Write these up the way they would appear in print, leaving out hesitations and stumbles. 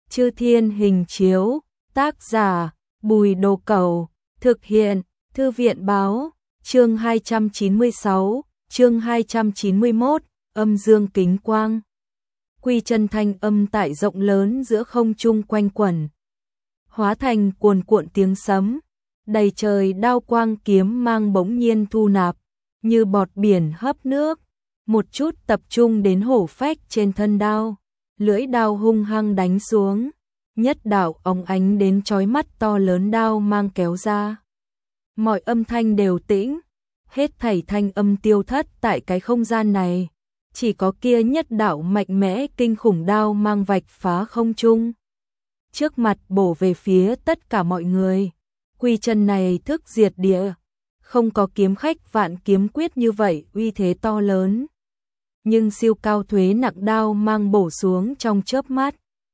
Chư Thiên Hình Chiếu, tác giả Bùi Đồ Cẩu, thực hiện Thư viện Báo, chương 296, chương 291, âm dương kính quang. Quy chân thanh âm tại rộng lớn giữa không trung quanh quẩn, hóa thành cuồn cuộn tiếng sấm, đầy trời đao quang kiếm mang bỗng nhiên thu nạp, như bọt biển hấp nước, một chút tập trung đến hổ phách trên thân đao, lưỡi đao hung hăng đánh xuống, nhất đạo óng ánh đến chói mắt to lớn đao mang kéo ra. Mọi âm thanh đều tĩnh, hết thảy thanh âm tiêu thất tại cái không gian này, chỉ có kia nhất đạo mạnh mẽ kinh khủng đao mang vạch phá không trung. Trước mặt bổ về phía tất cả mọi người, quy chân này thức diệt địa, không có kiếm khách vạn kiếm quyết như vậy uy thế to lớn. Nhưng siêu cao thuế nặng đao mang bổ xuống trong chớp mắt.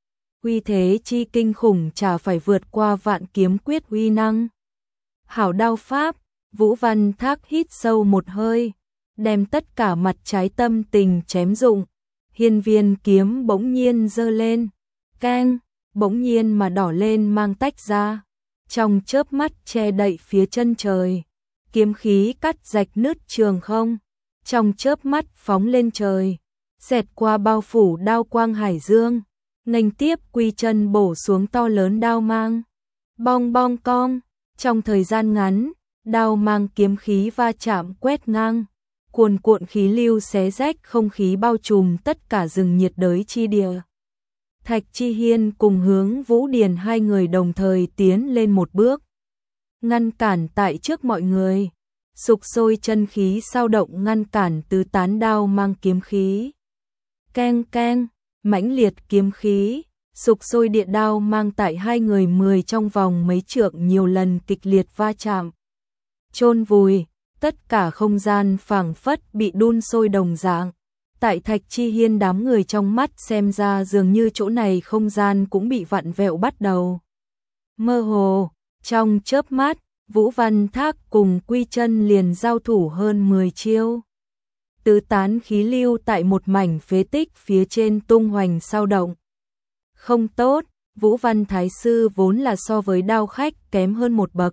Uy thế chi kinh khủng chả phải vượt qua vạn kiếm quyết uy năng. Hảo đao pháp, Vũ Văn Thác hít sâu một hơi, đem tất cả mặt trái tâm tình chém dụng. Hiên viên kiếm bỗng nhiên giơ lên, keng, bỗng nhiên mà đỏ lên mang tách ra. Trong chớp mắt che đậy phía chân trời, kiếm khí cắt rạch nứt trường không. Trong chớp mắt phóng lên trời, xẹt qua bao phủ đao quang hải dương, nghênh tiếp quy chân bổ xuống to lớn đao mang. Bong bong cong, trong thời gian ngắn, đao mang kiếm khí va chạm quét ngang, cuồn cuộn khí lưu xé rách không khí bao trùm tất cả rừng nhiệt đới chi địa. Thạch Chi Hiên cùng Hướng Vũ Điền hai người đồng thời tiến lên một bước, ngăn cản tại trước mọi người. Sục sôi chân khí sao động ngăn cản tứ tán đao mang kiếm khí. Keng keng, mãnh liệt kiếm khí, sục sôi địa đao mang tại hai người 10 trong vòng mấy trượng nhiều lần kịch liệt va chạm. Chôn vùi, tất cả không gian phảng phất bị đun sôi đồng dạng. Tại Thạch Chi Hiên đám người trong mắt xem ra dường như chỗ này không gian cũng bị vặn vẹo bắt đầu. Mơ hồ, trong chớp mắt, Vũ Văn Thác cùng Quy Chân liền giao thủ hơn 10 chiêu. Tứ tán khí lưu tại một mảnh phế tích phía trên tung hoành sao động. Không tốt, Vũ Văn Thái Sư vốn là so với đao khách kém hơn một bậc.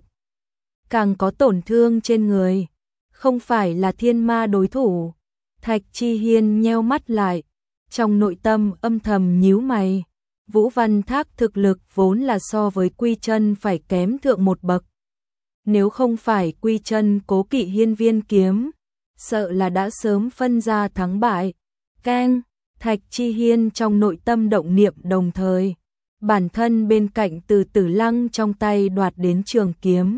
Càng có tổn thương trên người, không phải là thiên ma đối thủ. Thạch Chi Hiên nheo mắt lại, trong nội tâm âm thầm nhíu mày. Vũ Văn Thác thực lực vốn là so với Quy Chân phải kém thượng một bậc. Nếu không phải Quy Chân cố kỵ hiên viên kiếm, sợ là đã sớm phân ra thắng bại. Keng, Thạch Chi Hiên trong nội tâm động niệm đồng thời, bản thân bên cạnh Từ Tử Lăng trong tay đoạt đến trường kiếm.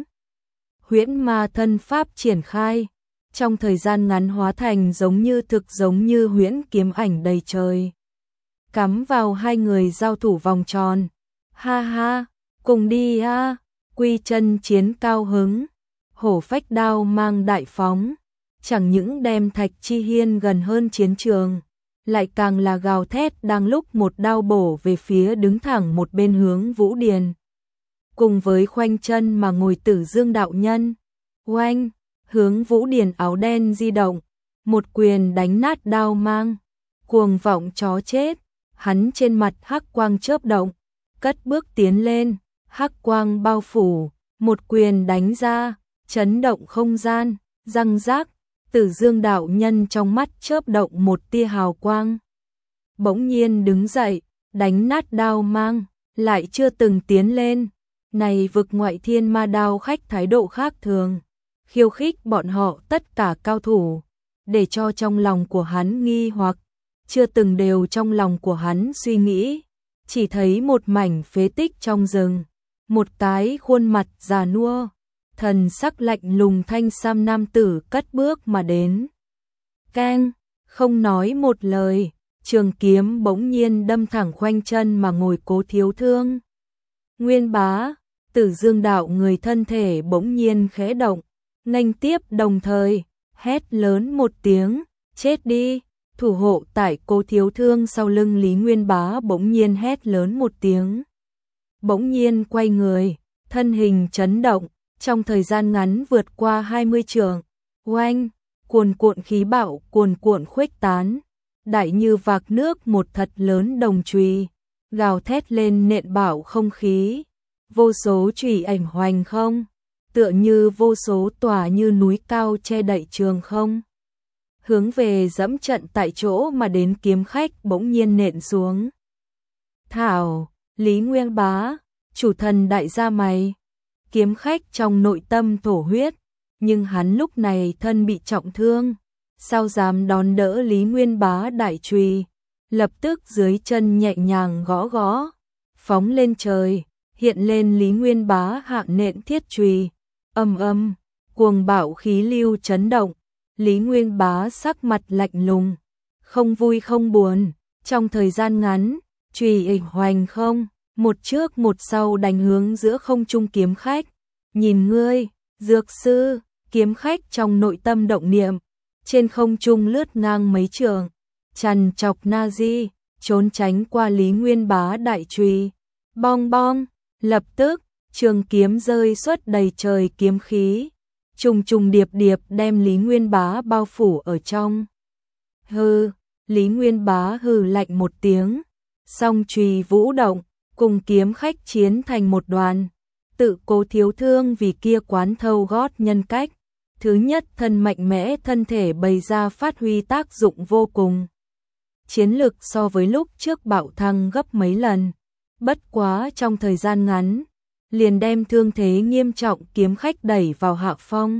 Huyễn ma thân pháp triển khai, trong thời gian ngắn hóa thành giống như huyễn kiếm ảnh đầy trời. Cắm vào hai người giao thủ vòng tròn. Ha ha, cùng đi ha. Quy Chân chiến cao hứng, hổ phách đao mang đại phóng, chẳng những đem Thạch Chi Hiên gần hơn chiến trường, lại càng là gào thét đang lúc một đao bổ về phía đứng thẳng một bên Hướng Vũ Điền. Cùng với khoanh chân mà ngồi Tử Dương đạo nhân, oanh, Hướng Vũ Điền áo đen di động, một quyền đánh nát đao mang, cuồng vọng chó chết, hắn trên mặt hắc quang chớp động, cất bước tiến lên. Hắc quang bao phủ, một quyền đánh ra, chấn động không gian, răng rác, Tử Dương đạo nhân trong mắt chớp động một tia hào quang. Bỗng nhiên đứng dậy, đánh nát đao mang, lại chưa từng tiến lên. Này vực ngoại thiên ma đao khách thái độ khác thường, khiêu khích bọn họ tất cả cao thủ, để cho trong lòng của hắn nghi hoặc, chưa từng đều trong lòng của hắn suy nghĩ, chỉ thấy một mảnh phế tích trong rừng. Một cái khuôn mặt già nua, thần sắc lạnh lùng thanh sam nam tử cất bước mà đến. Keng, không nói một lời, trường kiếm bỗng nhiên đâm thẳng khoanh chân mà ngồi Cố Thiếu Thương. Nguyên Bá, Tử Dương đạo người thân thể bỗng nhiên khẽ động, nghênh tiếp đồng thời, hét lớn một tiếng, chết đi. Thủ hộ tại Cố Thiếu Thương sau lưng Lý Nguyên Bá bỗng nhiên hét lớn một tiếng. Bỗng nhiên quay người, thân hình chấn động, trong thời gian ngắn vượt qua 20 trượng. Oanh, cuồn cuộn khí bạo cuồn cuộn khuếch tán, đại như vạc nước một thật lớn đồng chùy, gào thét lên nện bảo không khí. Vô số chùy ảnh hoành không, tựa như vô số tòa như núi cao che đậy trường không. Hướng về dẫm trận tại chỗ mà đến kiếm khách bỗng nhiên nện xuống. Thảo, Lý Nguyên Bá, chủ thần đại gia mày. Kiếm khách trong nội tâm thổ huyết, nhưng hắn lúc này thân bị trọng thương, sao dám đón đỡ Lý Nguyên Bá đại chùy. Lập tức dưới chân nhẹ nhàng gõ gõ, phóng lên trời, hiện lên Lý Nguyên Bá hạ nện thiết chùy. Âm âm, cuồng bạo khí lưu chấn động, Lý Nguyên Bá sắc mặt lạnh lùng, không vui không buồn, trong thời gian ngắn, chùy ảnh hoành không, một trước một sau đánh hướng giữa không trung kiếm khách. Nhìn ngươi, dược sư, kiếm khách trong nội tâm động niệm, trên không trung lướt ngang mấy trường, chằn chọc Nazi, trốn tránh qua Lý Nguyên Bá đại chùy. Bong bong, lập tức, trường kiếm rơi xuất đầy trời kiếm khí, trùng trùng điệp điệp đem Lý Nguyên Bá bao phủ ở trong. Hừ, Lý Nguyên Bá hừ lạnh một tiếng, song chùy vũ động, cùng kiếm khách chiến thành một đoàn. Tự Cố Thiếu Thương vì kia quán thâu gót nhân cách, thứ nhất thân mạnh mẽ thân thể bày ra phát huy tác dụng vô cùng. Chiến lực so với lúc trước bạo thăng gấp mấy lần, bất quá trong thời gian ngắn, liền đem thương thế nghiêm trọng kiếm khách đẩy vào hạ phong.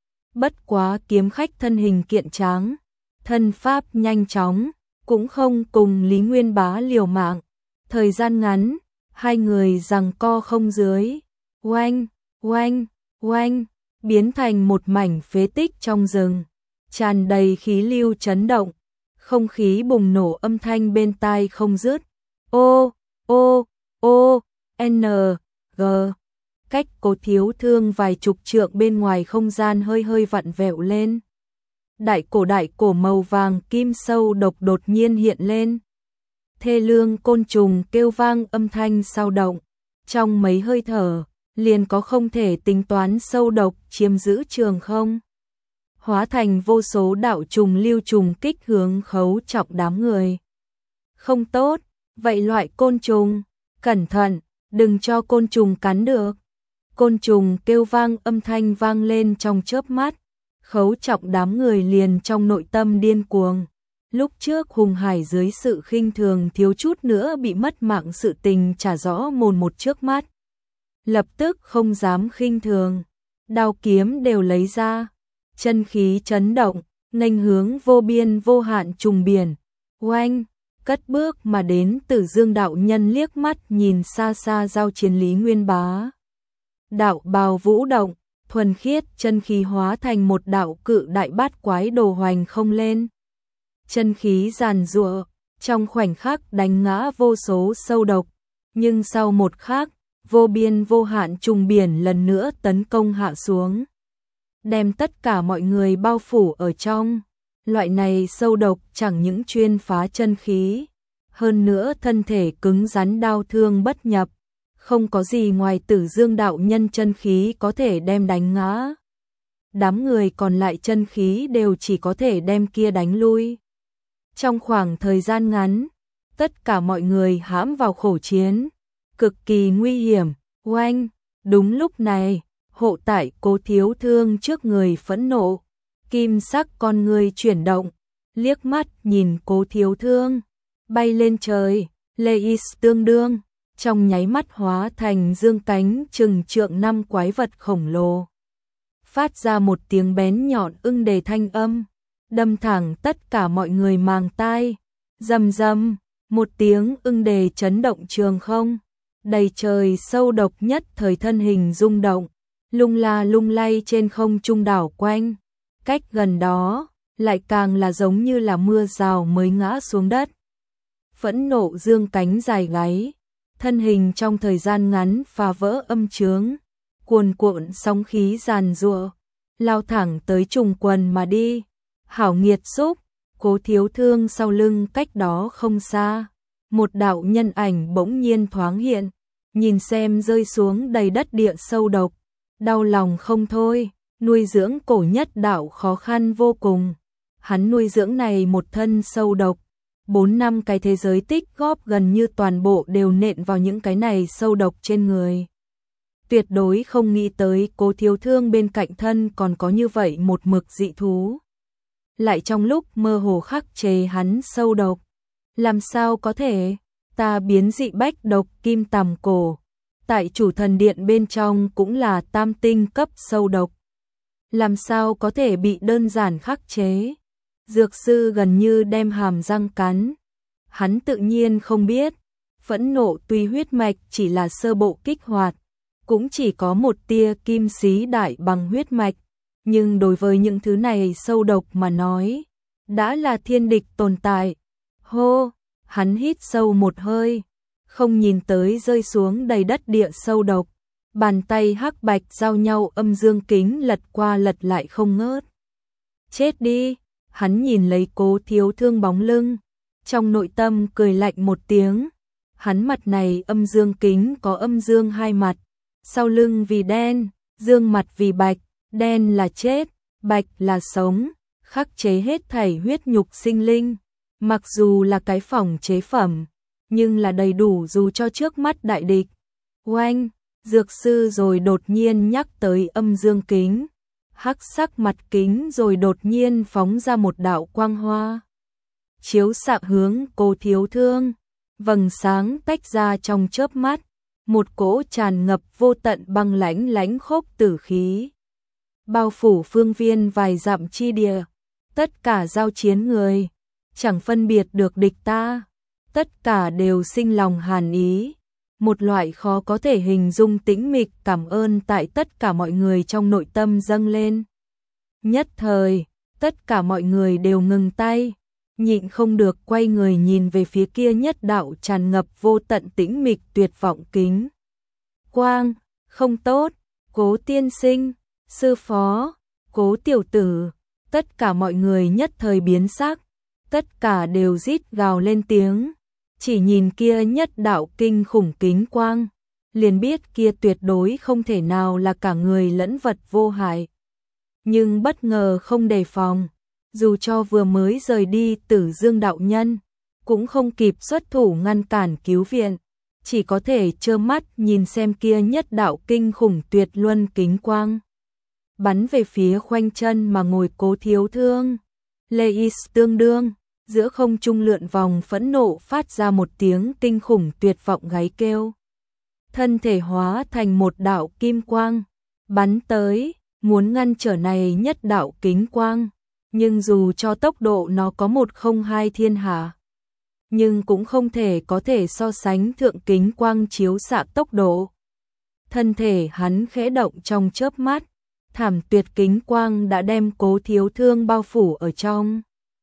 Bất quá kiếm khách thân hình kiện tráng, thân pháp nhanh chóng, cũng không cùng Lý Nguyên Bá liều mạng. Thời gian ngắn, hai người giằng co không dưới, oanh, oanh, oanh, biến thành một mảnh phế tích trong rừng, tràn đầy khí lưu chấn động, không khí bùng nổ âm thanh bên tai không dứt. Ô, ô, ô, n, g. Cách Cố Thiếu Thương vài chục trượng bên ngoài không gian hơi hơi vặn vẹo lên. Đại cổ màu vàng kim sâu độc đột nhiên hiện lên. Thê lương côn trùng kêu vang âm thanh sao động, trong mấy hơi thở, liền có không thể tính toán sâu độc chiếm giữ trường không. Hóa thành vô số đạo trùng lưu trùng kích hướng Khấu Trọng đám người. Không tốt, vậy loại côn trùng, cẩn thận, đừng cho côn trùng cắn được. Côn trùng kêu vang âm thanh vang lên trong chớp mắt, Khấu Trọng đám người liền trong nội tâm điên cuồng. Lúc trước Hùng Hải dưới sự khinh thường thiếu chút nữa bị mất mạng sự tình trả rõ mồn một trước mắt. Lập tức không dám khinh thường, đao kiếm đều lấy ra, chân khí chấn động, nghênh hướng vô biên vô hạn trùng biển. Oanh, cất bước mà đến Tử Dương đạo nhân liếc mắt nhìn xa xa giao chiến Lý Nguyên Bá. Đạo bào vũ động, thuần khiết chân khí hóa thành một đạo cự đại bát quái đồ hoành không lên. Chân khí giàn giụa, trong khoảnh khắc đánh ngã vô số sâu độc, nhưng sau một khắc, vô biên vô hạn trùng biển lần nữa tấn công hạ xuống, đem tất cả mọi người bao phủ ở trong. Loại này sâu độc chẳng những chuyên phá chân khí, hơn nữa thân thể cứng rắn đao thương bất nhập, không có gì ngoài Tử Dương đạo nhân chân khí có thể đem đánh ngã. Đám người còn lại chân khí đều chỉ có thể đem kia đánh lui. Trong khoảng thời gian ngắn, tất cả mọi người hãm vào khổ chiến, cực kỳ nguy hiểm. Oanh, đúng lúc này, hộ tại Cố Thiếu Thương trước người phẫn nộ, kim sắc con người chuyển động, liếc mắt nhìn Cố Thiếu Thương, bay lên trời, Leis tương đương, trong nháy mắt hóa thành dương cánh chừng trượng năm quái vật khổng lồ. Phát ra một tiếng bén nhọn ưng đề thanh âm, đâm thẳng tất cả mọi người màng tai. Rầm rầm, một tiếng ưng đề chấn động trường không, đầy trời sâu độc nhất thời thân hình rung động, lung la lung lay trên không trung đảo quanh. Cách gần đó, lại càng là giống như là mưa rào mới ngã xuống đất. Phẫn nộ dương cánh dài gáy, thân hình trong thời gian ngắn phá vỡ âm chướng, cuồn cuộn sóng khí giàn giụa, lao thẳng tới trùng quần mà đi. Hảo nghiệt xúc, Cố Thiếu Thương sau lưng cách đó không xa, một đạo nhân ảnh bỗng nhiên thoáng hiện, nhìn xem rơi xuống đầy đất địa sâu độc, đau lòng không thôi. Nuôi dưỡng cổ nhất đạo khó khăn vô cùng, hắn nuôi dưỡng này một thân sâu độc, 4 năm cái thế giới tích góp gần như toàn bộ đều nện vào những cái này sâu độc trên người. Tuyệt đối không nghĩ tới Cố Thiếu Thương bên cạnh thân còn có như vậy một mực dị thú. Lại trong lúc mơ hồ khắc chế hắn sâu độc. Làm sao có thể, ta biến dị bách độc kim tằm cổ. Tại chủ thần điện bên trong cũng là tam tinh cấp sâu độc. Làm sao có thể bị đơn giản khắc chế. Dược sư gần như đem hàm răng cắn. Hắn tự nhiên không biết, phẫn nộ tuy huyết mạch chỉ là sơ bộ kích hoạt, cũng chỉ có một tia kim xí đại bằng huyết mạch, nhưng đối với những thứ này sâu độc mà nói, đã là thiên địch tồn tại. Hô, hắn hít sâu một hơi, không nhìn tới rơi xuống đầy đất địa sâu độc, bàn tay hắc bạch giao nhau âm dương kính lật qua lật lại không ngớt. Chết đi, hắn nhìn lấy Cố Thiếu Thương bóng lưng, trong nội tâm cười lạnh một tiếng. Hắn mặt này âm dương kính có âm dương hai mặt, sau lưng vì đen, dương mặt vì bạch, đen là chết, bạch là sống, khắc chế hết thảy huyết nhục sinh linh. Mặc dù là cái phòng chế phẩm, nhưng là đầy đủ dù cho trước mắt đại địch. Oanh, dược sư rồi đột nhiên nhắc tới âm dương kính. Hắc sắc mặt kính rồi đột nhiên phóng ra một đạo quang hoa. Chiếu xạ hướng Cố Thiếu Thương, vầng sáng tách ra trong chớp mắt, một cỗ tràn ngập vô tận băng lãnh lãnh khốc tử khí. Bao phủ phương viên vài dặm chi địa, tất cả giao chiến người, chẳng phân biệt được địch ta, tất cả đều sinh lòng hàn ý. Một loại khó có thể hình dung tĩnh mịch cảm ơn tại tất cả mọi người trong nội tâm dâng lên. Nhất thời, tất cả mọi người đều ngừng tay, nhịn không được quay người nhìn về phía kia nhất đạo tràn ngập vô tận tĩnh mịch tuyệt vọng kính. Quang, không tốt, Cố tiên sinh, sư phó, Cố tiểu tử, tất cả mọi người nhất thời biến sắc, tất cả đều rít gào lên tiếng. Chỉ nhìn kia nhất đạo kinh khủng kính quang, liền biết kia tuyệt đối không thể nào là cả người lẫn vật vô hại. Nhưng bất ngờ không đề phòng, dù cho vừa mới rời đi Tử Dương đạo nhân, cũng không kịp xuất thủ ngăn cản cứu viện, chỉ có thể trơ mắt nhìn xem kia nhất đạo kinh khủng tuyệt luân kính quang. Bắn về phía khoanh chân mà ngồi Cố Thiếu Thương. Leis tương đương. Giữa không trung lượn vòng phẫn nộ phát ra một tiếng kinh khủng tuyệt vọng gáy kêu. Thân thể hóa thành một đạo kim quang, bắn tới, muốn ngăn trở này nhất đạo kính quang. Nhưng dù cho tốc độ nó có 102 thiên hạ, nhưng cũng không thể có thể so sánh thượng kính quang chiếu xạ tốc độ. Thân thể hắn khẽ động trong chớp mắt, thảm tuyệt kính quang đã đem Cố Thiếu Thương bao phủ ở trong.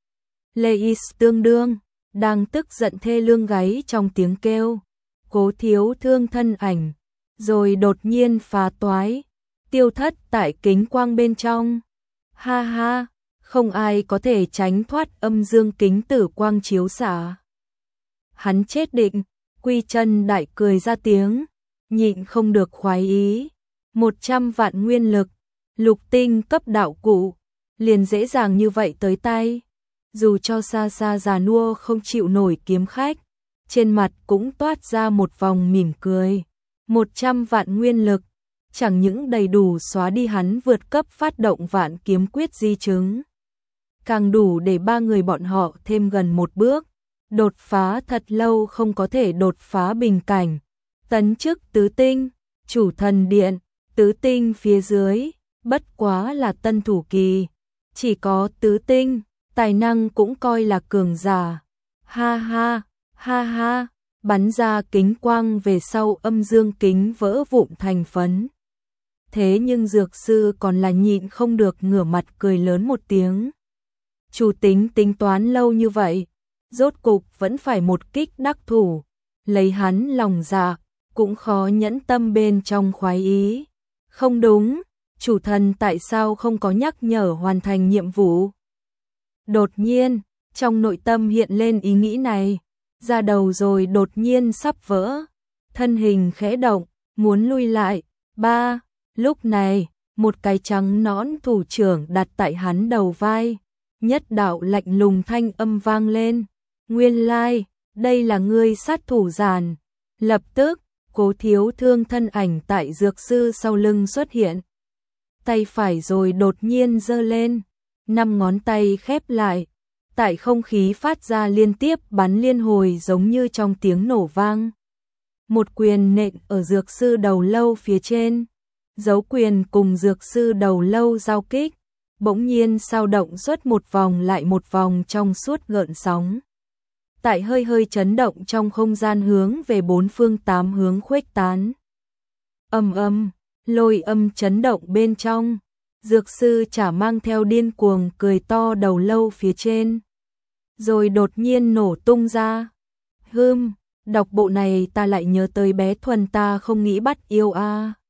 Leis tương đương, đang tức giận thê lương gáy trong tiếng kêu. Cố Thiếu Thương thân ảnh, rồi đột nhiên phá toái, tiêu thất tại kính quang bên trong. Ha ha, không ai có thể tránh thoát âm dương kính tử quang chiếu xạ. Hắn chết định, Quy Chân đại cười ra tiếng, nhịn không được khoái ý. 100 vạn nguyên lực, lục tinh cấp đạo cụ, liền dễ dàng như vậy tới tay. Dù cho xa xa già nua không chịu nổi kiếm khách, trên mặt cũng toát ra một vòng mỉm cười. 100 vạn nguyên lực, chẳng những đầy đủ xóa đi hắn vượt cấp phát động vạn kiếm quyết di chứng, càng đủ để ba người bọn họ thêm gần một bước, đột phá thật lâu không có thể đột phá bình cảnh, tấn chức tứ tinh, chủ thần điện, tứ tinh phía dưới, bất quá là tân thủ kỳ, chỉ có tứ tinh, tài năng cũng coi là cường giả. Ha ha, ha ha, bắn ra kính quang về sau âm dương kính vỡ vụn thành phấn. Thế nhưng dược sư còn là nhịn không được ngửa mặt cười lớn một tiếng. Chủ tính tính toán lâu như vậy, rốt cục vẫn phải một kích đắc thủ, lấy hắn lòng dạ, cũng khó nhẫn tâm bên trong khoái ý. Không đúng, chủ thần tại sao không có nhắc nhở hoàn thành nhiệm vụ? Đột nhiên, trong nội tâm hiện lên ý nghĩ này, da đầu rồi đột nhiên sắp vỡ, thân hình khẽ động, muốn lui lại. Ba, lúc này, một cái trắng nõn thủ trưởng đặt tại hắn đầu vai, nhất đạo lạnh lùng thanh âm vang lên, Nguyên lai, đây là ngươi sát thủ giàn. Lập tức, Cố Thiếu Thương thân ảnh tại dược sư sau lưng xuất hiện. Tay phải rồi đột nhiên giơ lên, 5 ngón tay khép lại, tại không khí phát ra liên tiếp bắn liên hồi giống như trong tiếng nổ vang. Một quyền nện ở dược sư đầu lâu phía trên, dấu quyền cùng dược sư đầu lâu giao kích, bỗng nhiên sao động suốt một vòng lại một vòng trong suốt gợn sóng. Tại hơi hơi chấn động trong không gian hướng về 4 phương 8 hướng khuếch tán. Ầm ầm, lôi âm chấn động bên trong, dược sư chả mang theo điên cuồng cười to đầu lâu phía trên. Rồi đột nhiên nổ tung ra. Đọc bộ này ta lại nhớ tới bé Thuần ta không nghĩ bắt yêu a.